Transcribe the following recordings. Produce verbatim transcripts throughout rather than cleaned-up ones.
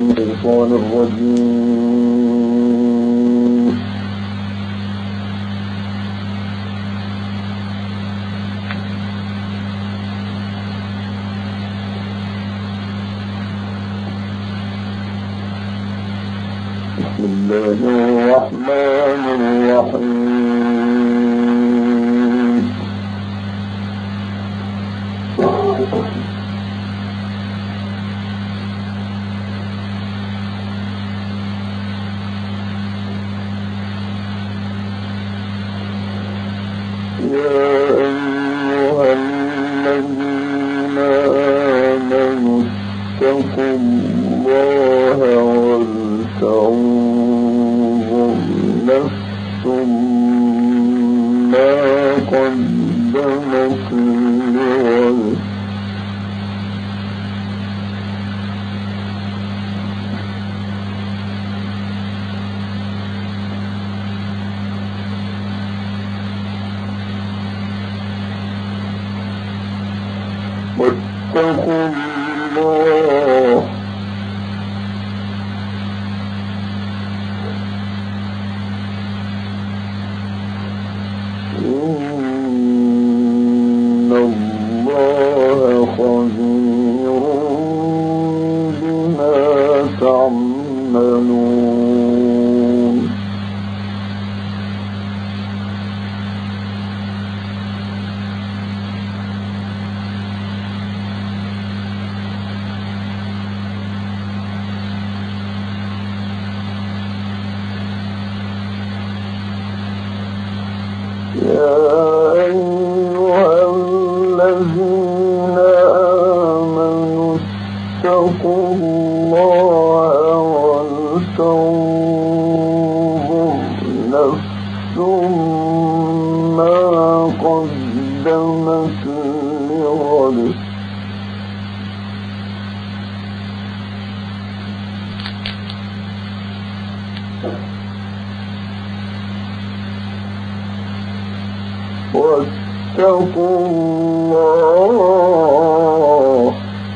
الشيطان الرجيم. بسم الله الرحمن الرحيم. يا أيها الذين آمنوا اتقوا الله ولتنظر نفس ما قدمت لغد واتقوا الله إن الله خبير بما تعملون. يا أيها الذين آمنوا اتقوا الله ولتنظر نفس ما قدمت لغد واتقوا الله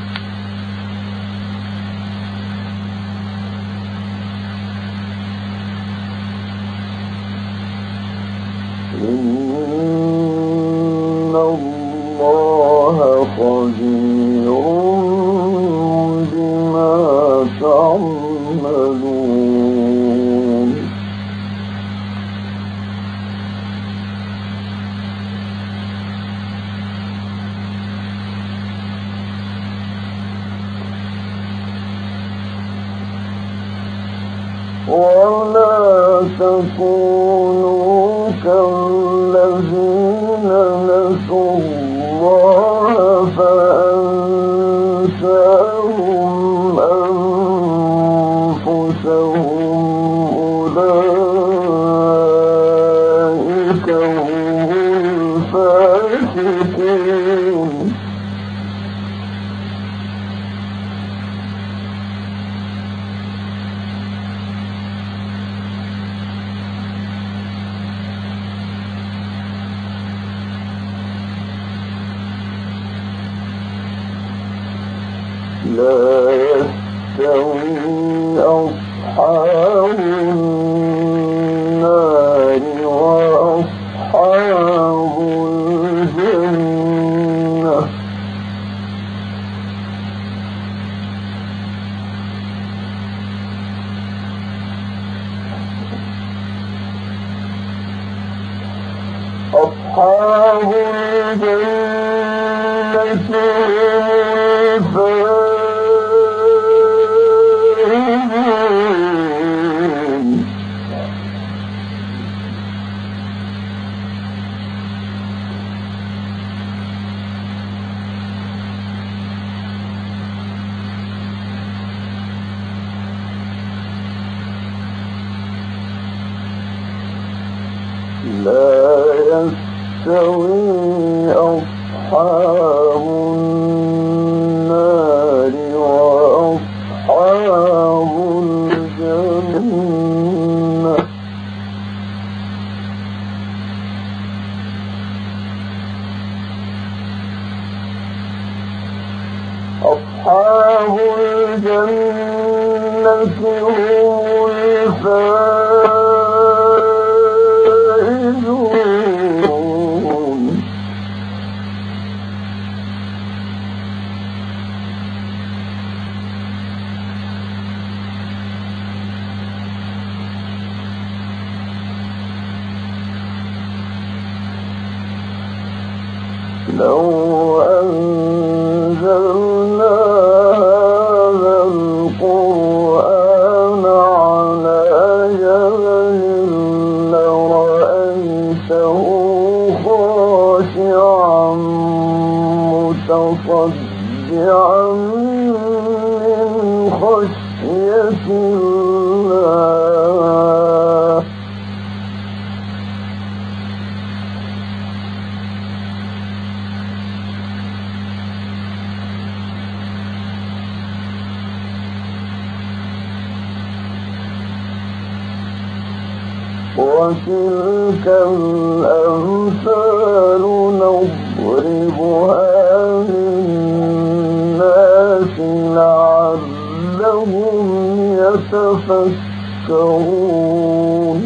إن الله خبير بما تعملون. ولا تكونوا كالذين نسوا الله فأنساهم أنفسهم أولئك هم الفاسقون. لا يستوي أصحاب النار وأصحاب الجنة أصحاب الجنة لا يستوي أصحاب النار وأصحاب الجنة أصحاب الجنة لو أنزلنا هذا القرآن على جبل لرأيته خاشعا متصدعا من خشية الله. وتلك الأمثال نضربها للناس لعلهم يتفكرون.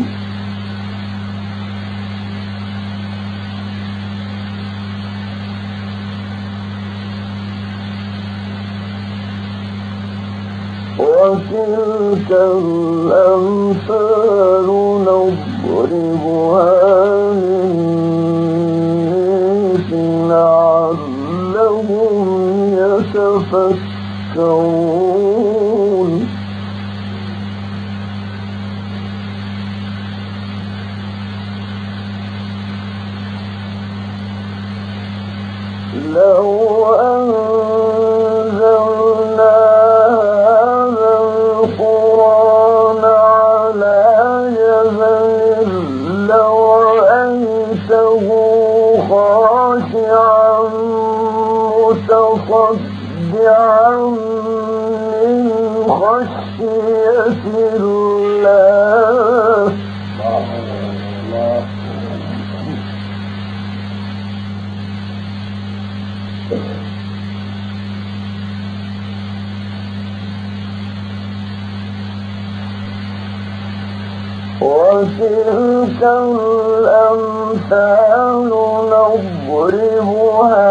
وتلك الأمثال نضربها للناس لعلهم يتفكرون. لو أنزلنا هذا القرآن على جبل لرأيته خاشعا متصدعا من خشية الله. وتلك الأمثال نضربها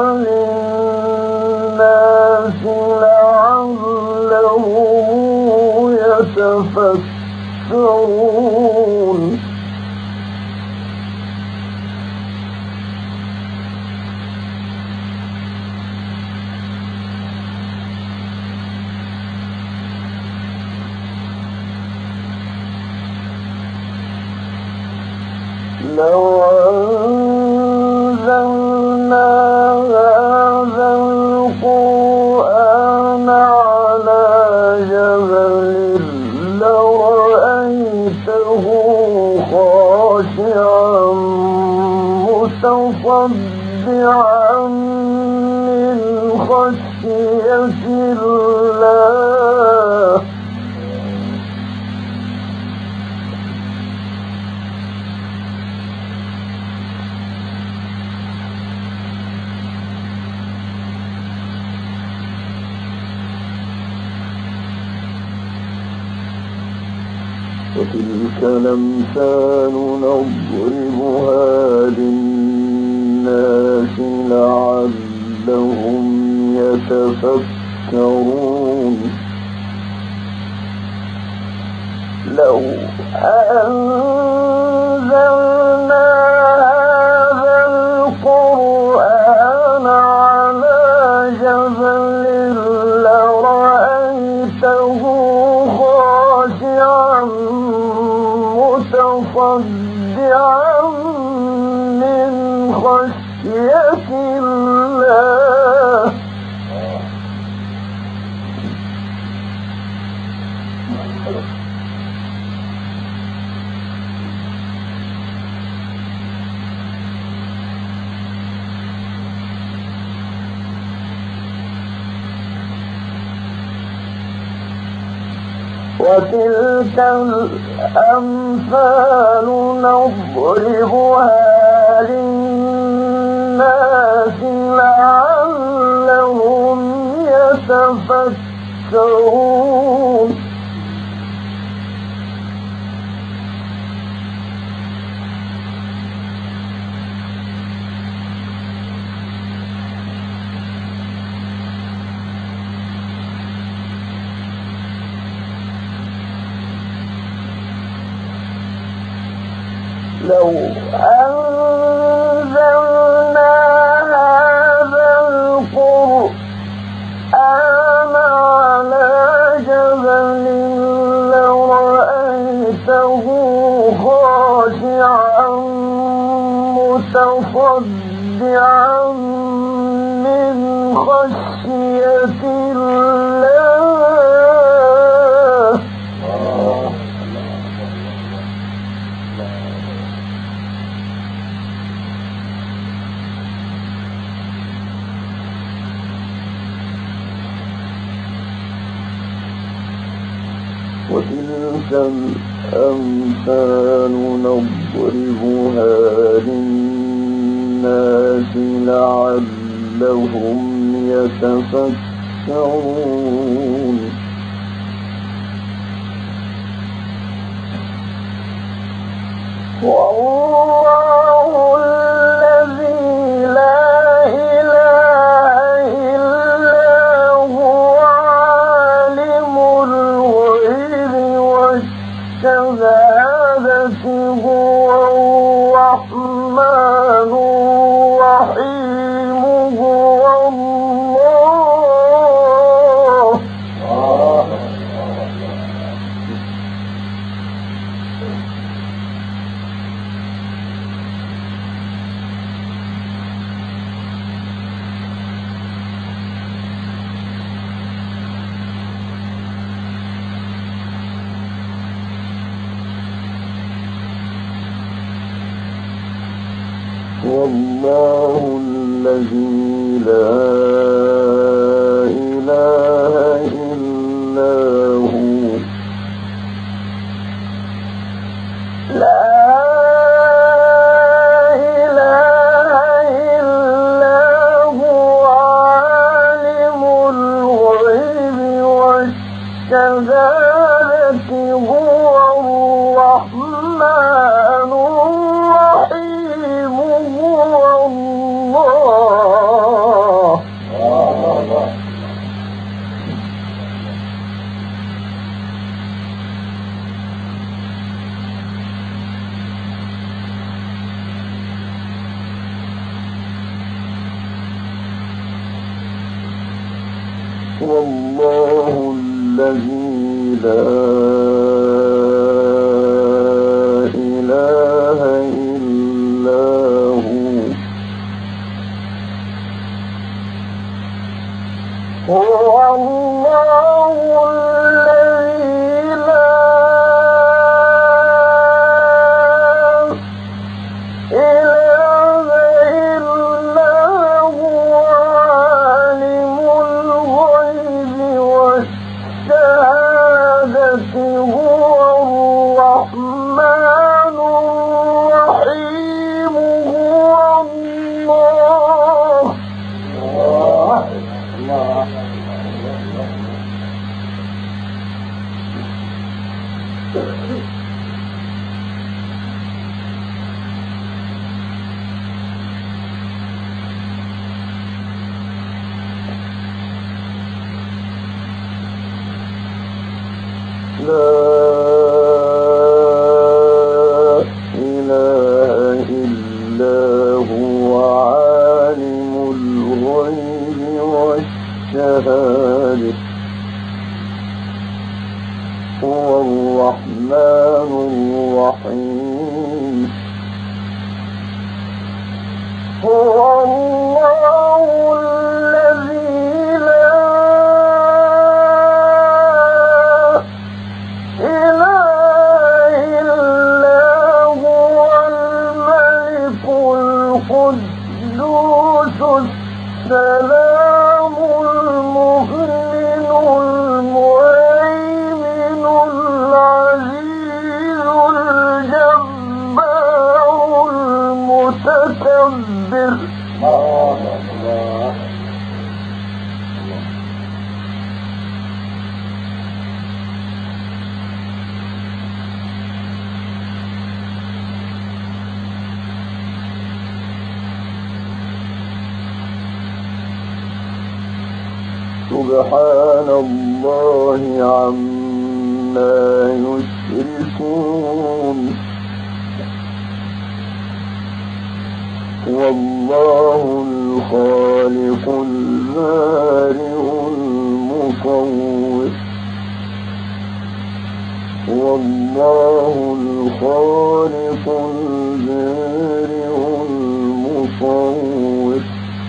للناس لعلهم يتفكرون. لو أنزلنا هذا القرآن على جبل لرأيته خاشعا متصدعا من خشية الله. وتلك الأمثال نضربها للناس لعلهم يتفكرون. لو أنزلنا هذا القرآن على جبل لرأيته خاشعا متصدعا من خشية الله. وتلك الأمثال نضربها للناس لعلهم يتفكرون. لو أنزلنا هذا القرآن على جبل لرأيته خاشعا متصدعا من خشية الله. وتلك الأمثال نضربها للناس لعلهم يتفكرون. والله الذي لا إله إلا هو عالم الغيب والشهادة هو الرحمن الرحيم هو الله. والله الذي لا إله إلا هو لا إله إلا هو عالم الغيب والشهادة هو الرحمن الرحيم هو الله. والله الذي لا إله إلا هو هو الله الذي لا إله إلا هو عالم الغيب والشهادة هو الرحمن الرحيم هو الله. الله لا إله إلا هو عالم الغيب والشهادة هو الرحمن الرحيم هو الله الذي لا القدوس السلام المؤمن المهيمن العزيز الجبار المتكبر. سبحان الله عما يشركون. والله الخالق البارئ المصور والله الخالق البارئ المصور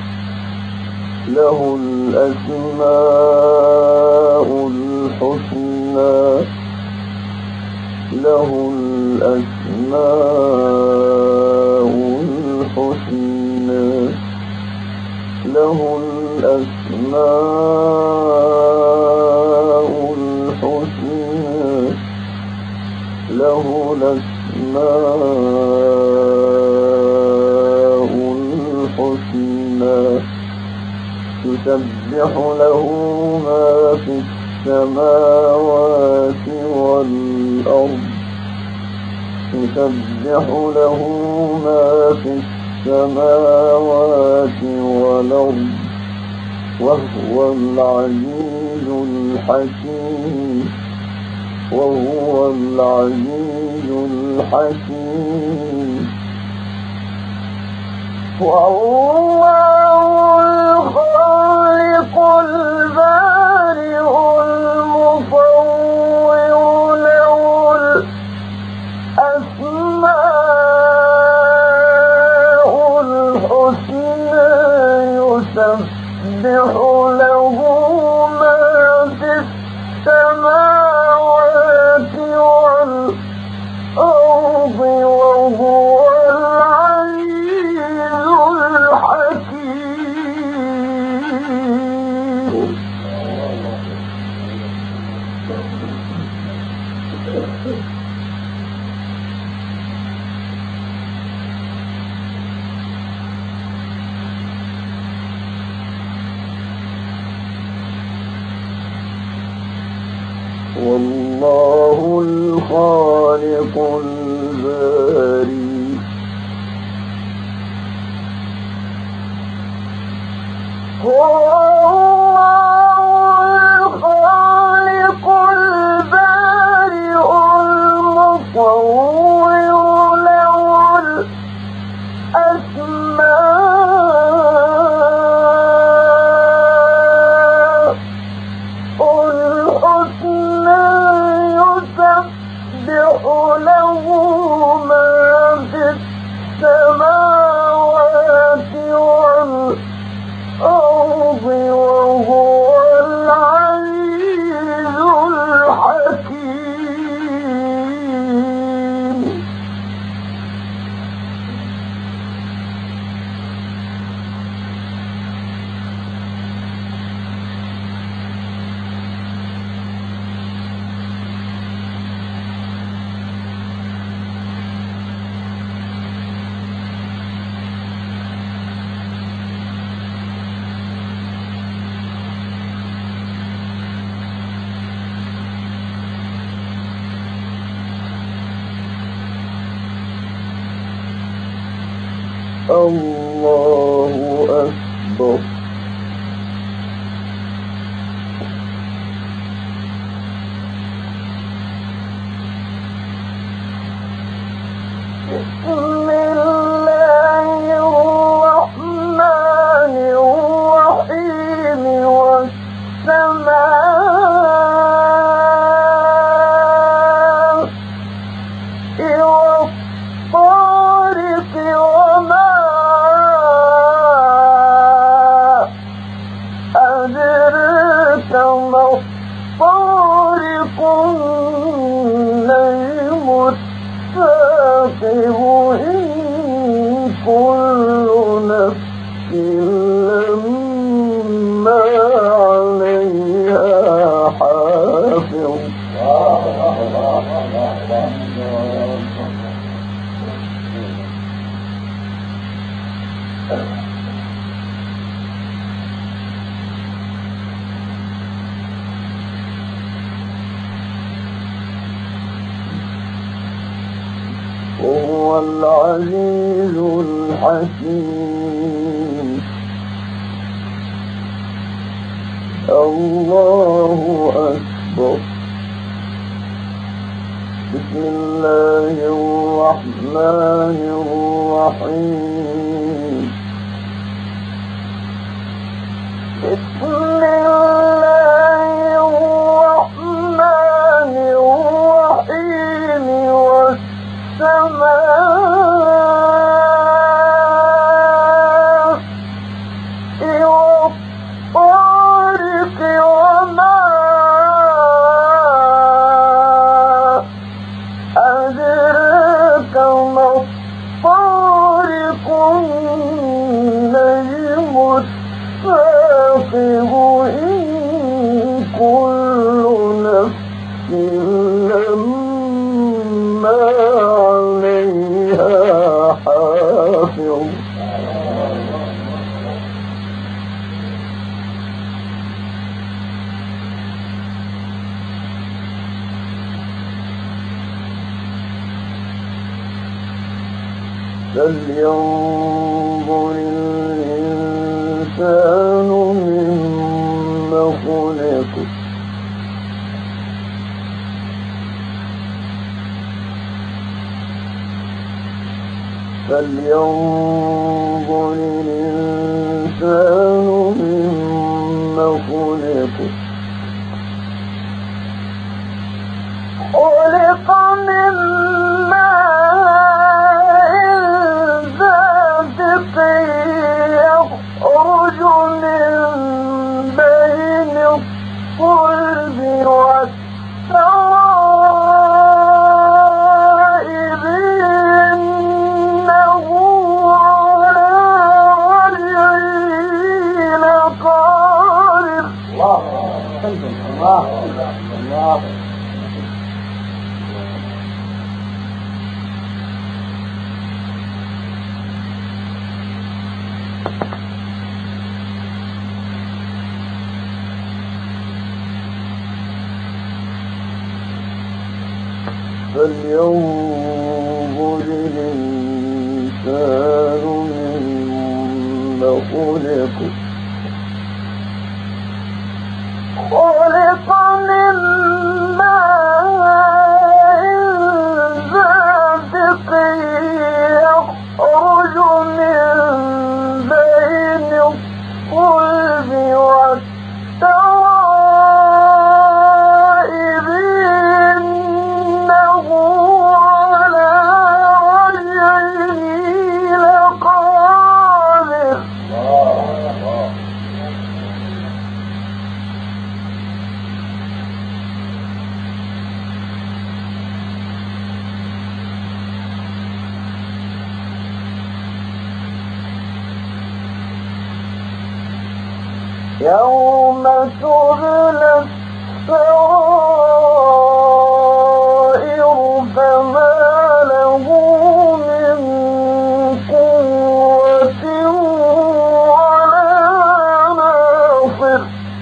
له الأسماء الحسنى له الأسماء الحسنى له الأسماء الحسنى له الأسماء الحسنى يسبح له ما في السماوات والأرض يسبح له ما في السماوات والأرض وهو العزيز الحكيم وهو العزيز الحكيم والله الخالق البارئ المصور له الأسماء الحسنى يسبح له ما في السماوات والأرض وهو العزيز الحكيم والله الخالق البارئ هو الخالق البارئ المصور له الأسماء الحسنى يسبح له ما في السماوات والأرض وهو العزيز الحكيم الله أكبر بسم الله الرحمن الرحيم والسماء والطارق وما أدرك ما الطارق النجم الثاقب إن كل نفس لما عليها حافظ وهو العزيز الحكيم الله أكبر بسم الله الرحمن الرحيم لما عليها حافظ فلينظر الإنسان مما خلق فلينظر الإنسان مما خلق خلق من ماء دافق يخرج من بين الصلب والترائب إنه على رجعه لقادر. الله الله الله. فلينظر الإنسان مما خلق خلق من ماء دافق يخرج من بين الصلب والترائب إنه على رجعه لقادر. يوم تبلى السرائر فما له من قوة ولا ناصر.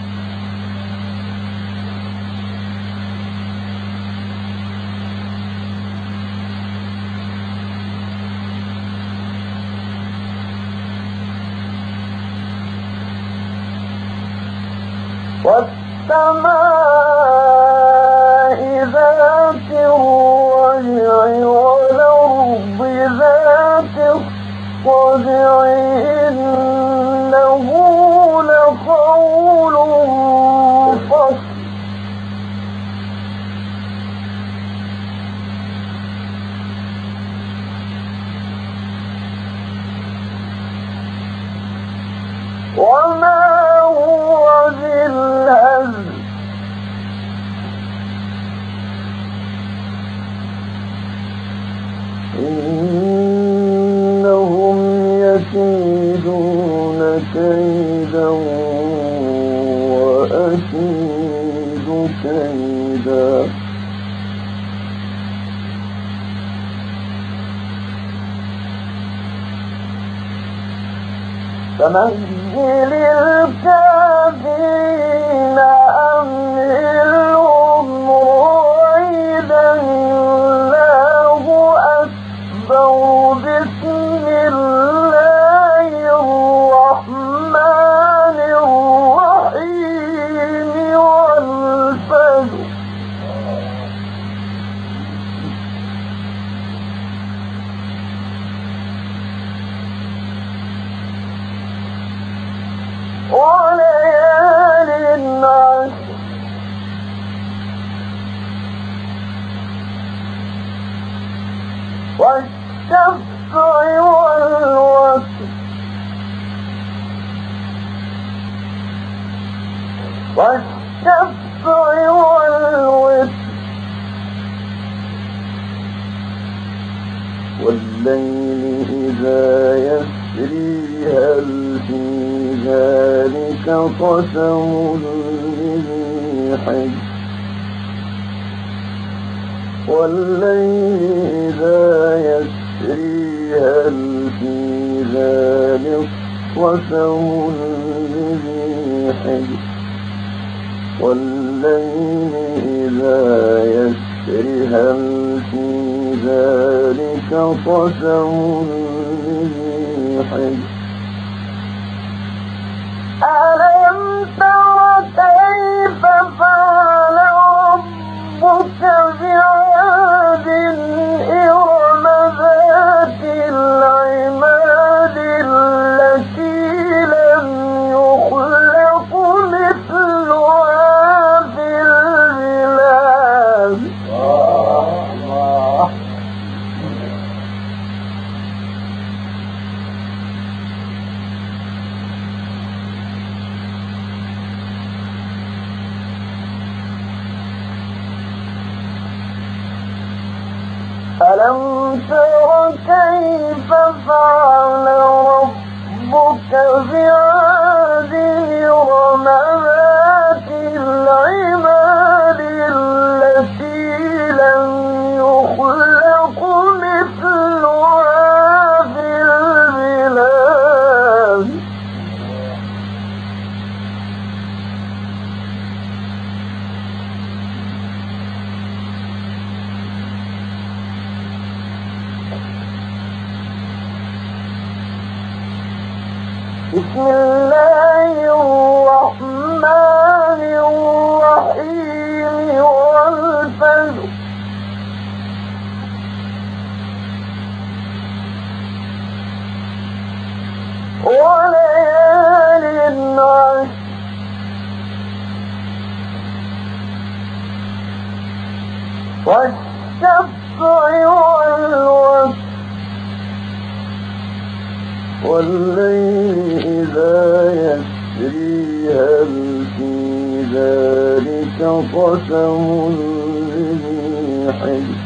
والسماء ذات الرجع والأرض ذات الصدع إنه لقول فصل. وما هو بالهزل إنهم يكيدون كيدا وأكيد كيدا. فمهل الكافرين أمهلهم رويدا الله أكبر. بسم الله الرحمن الرحيم والفجر. وليال عشر والشفع والوتر والشفع والوتر والليل إذا يسري هل في ذلك قسم لذي حجر. والليل إذا يسري هل في ذلك قسم لذي حجر والليل إذا يسري هل في ذلك قسم لذي حجر ألم تر كيف فعل ربك بعاد إرم ذات العماد التي لم يخلق مثلها في البلاد الله ألم تر كيف فعل ربك بعاد إرم ذات العماد التي لم يخلق مثلها في البلاد بسم الله الرحمن الرحيم والفجر وليال عشر والشفع والوتر والليل إذا يسري هل في ذلك قسم لذي حجر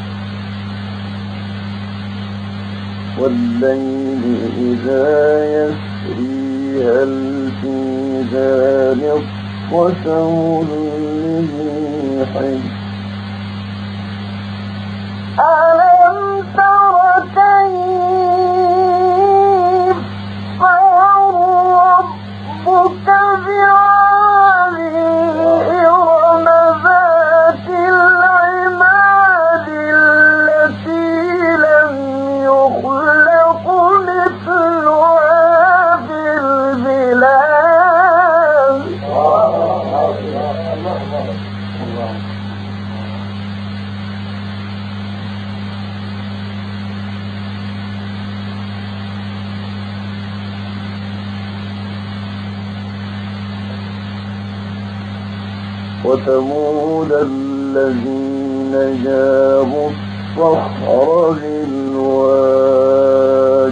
والليل إذا يسري هل في ذلك قسم لذي حجر ألم تر كيف فعل ربك بعاد إرم ذات العماد التي لم يخلق مثلها في البلاد وثمود الذين جابوا الصخر بالواد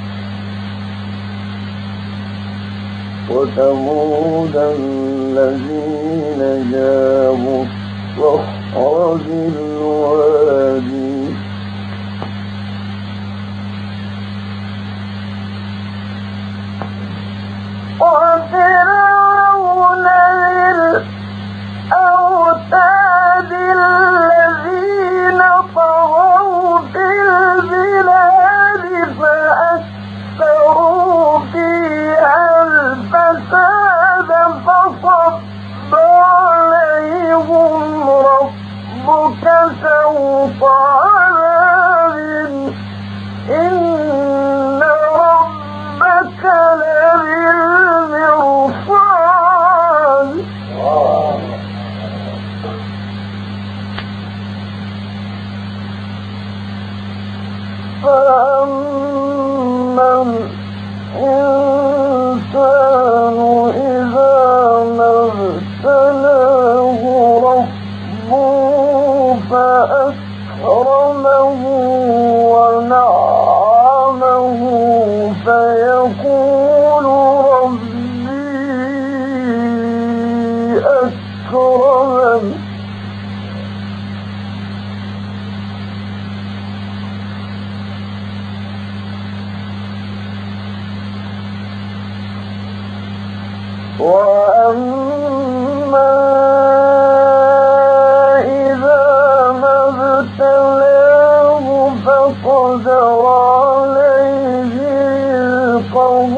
وثمود الذين جابوا الصخر بالواد وفرعون الأوتاد الذين طغوا في البلاد فأكثروا فيها الفساد فصب عليهم ربك سوط عذاب إن ربك لبالمرصاد فأما الإنسان إذا ما ابتلاه ربه فأكرمه ونعمه فيقول ربي أكرمن وأما إذا ما ابتلاه فقدر عليه رزقه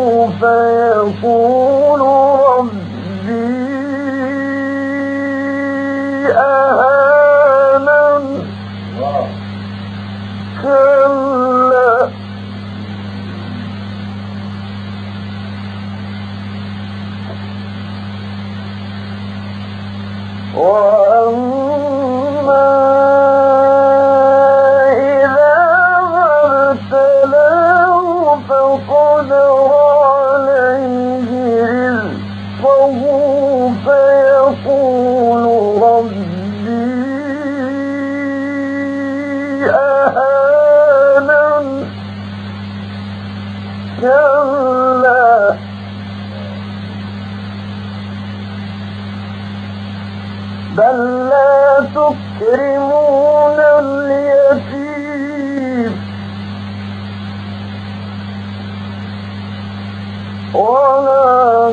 فيقول ربي أهانن كلا وأما إذا ابتلاه فقدر عليه رزقه فيقول ربي أهانن كلا بل لا تكرمون اليتيم ولا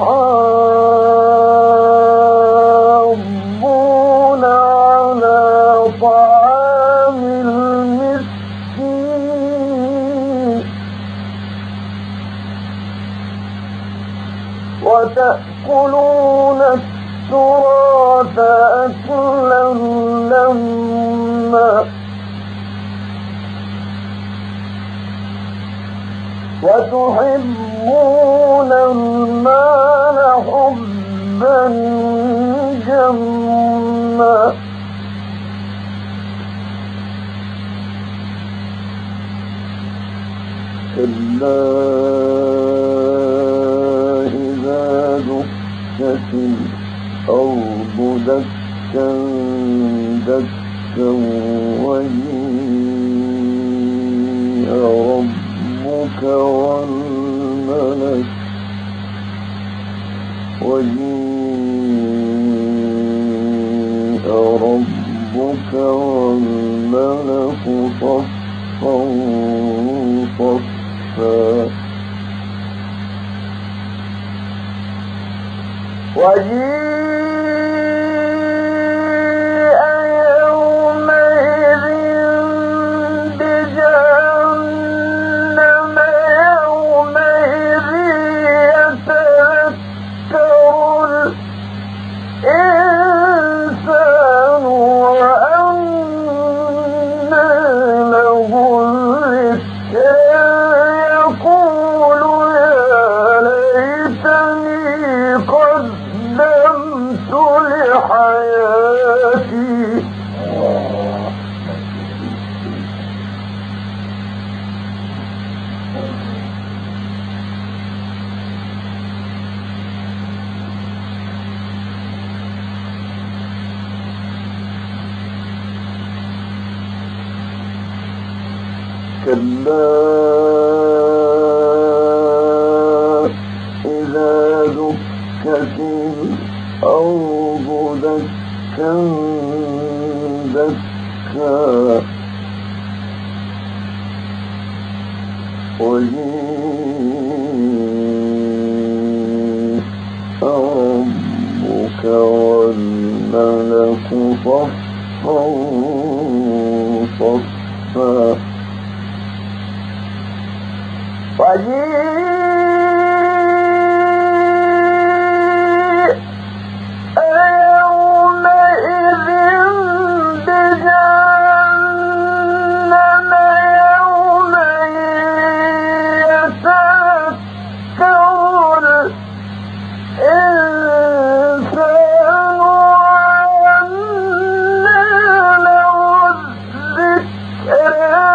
تحاضون على طعام المسكين وتأكلون التراث أكلا لما وتحبون المال حبا جما كلا إذا دكت الأرض دكا دكا وجيء ربك والملك وجيء ربك والملك صفا صفا وجيء يومئذ بجهنم يومئذ يتذكر الإنسان وأنى له الذكر يقول يا ليتني قدمت لحياتي كلا إذا دكت الأرض دكا دكا وجيء ربك والملك صفا صفا وجيء يومئذ بجهنم يومئذ يتذكر الإنسان وأنى له الذكر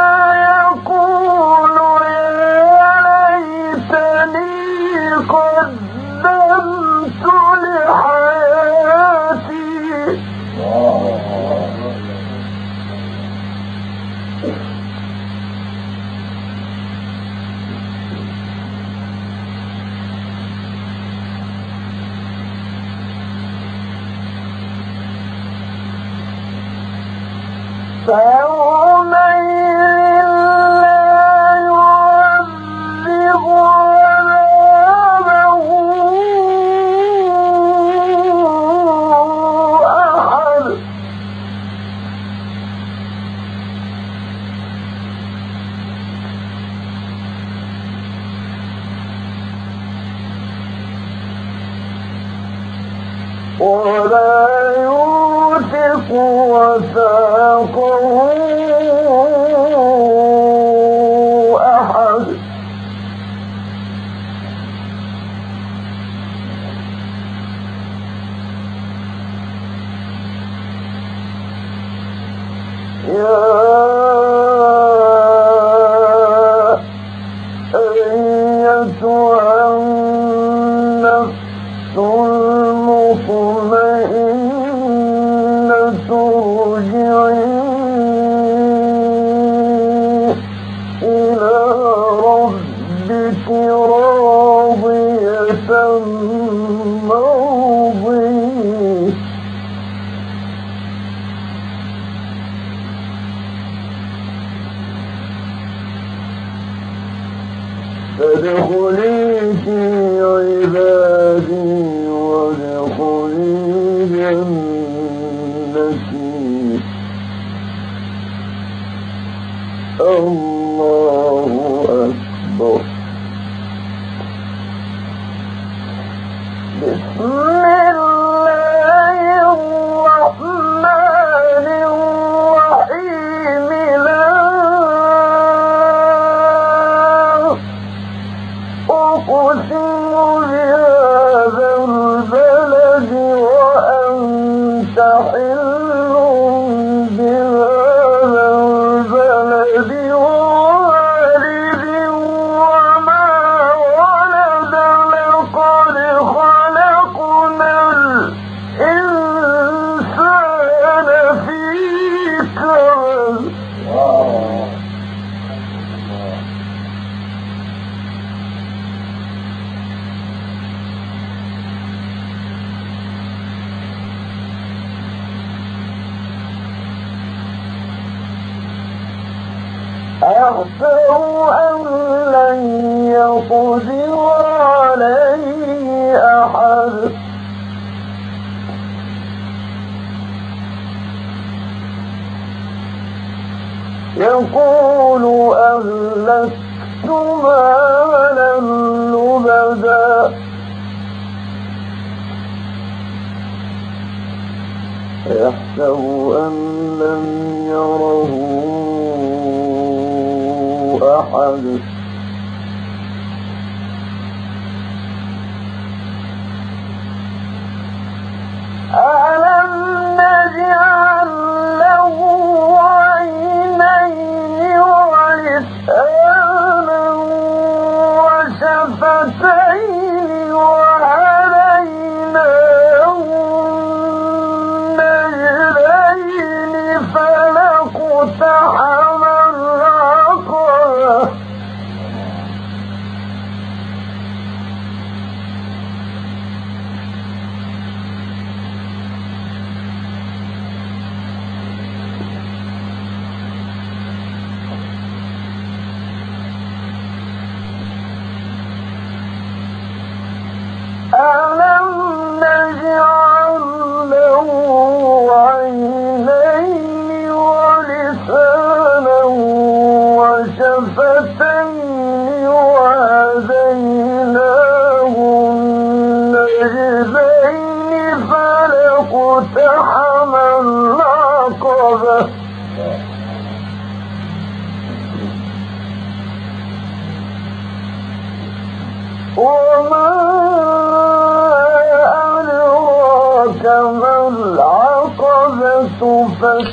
يقول قدمت لحياتي فيومئذ لا يعذب عذابه أحد ولا يوثق وثاقه أحد. يا أيتها النفس المطمئنة ارجعي إلى ربك راضية مرضية. فادخلي في عبادي وادخلي جنتي. الله أكبر. بسم الله الرحمن الرحيم. لا أقسم بهذا البلد وأنت حل بهذا البلد ووالد وما ولد. لقد خلقنا الإنسان في كبد. أحسب أن لن يقدر عليه أحد. يقول أهلكت مالا لبدا. يحسب أن لم يره أحد. ألم نجعل له عينين ولسانا وشفتين وهديناه النجدين فلاقتحم العقبة. ألم نجعل له عينين ولسانا وشفتين وهديناه النجدين فلاقتحم العقبة. وما أدراك ما العقبة. فك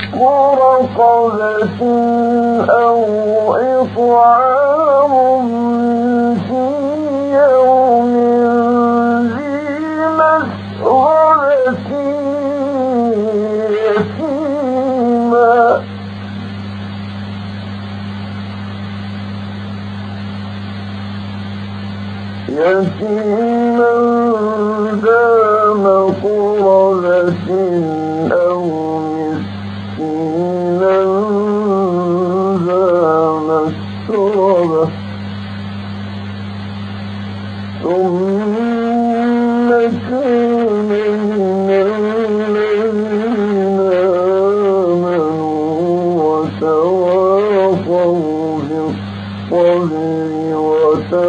رقبة أو إطعام في يوم ذي مسغبة يتيما يتيما ذا مقربة أو مسكينا ذا مسربة. ثم كان من الذين آمنوا وتواصوا بالصبر وتواصوا بالمرحمة.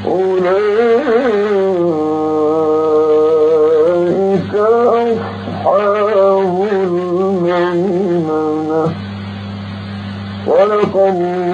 أولئك أصحاب الميمنة صدق الله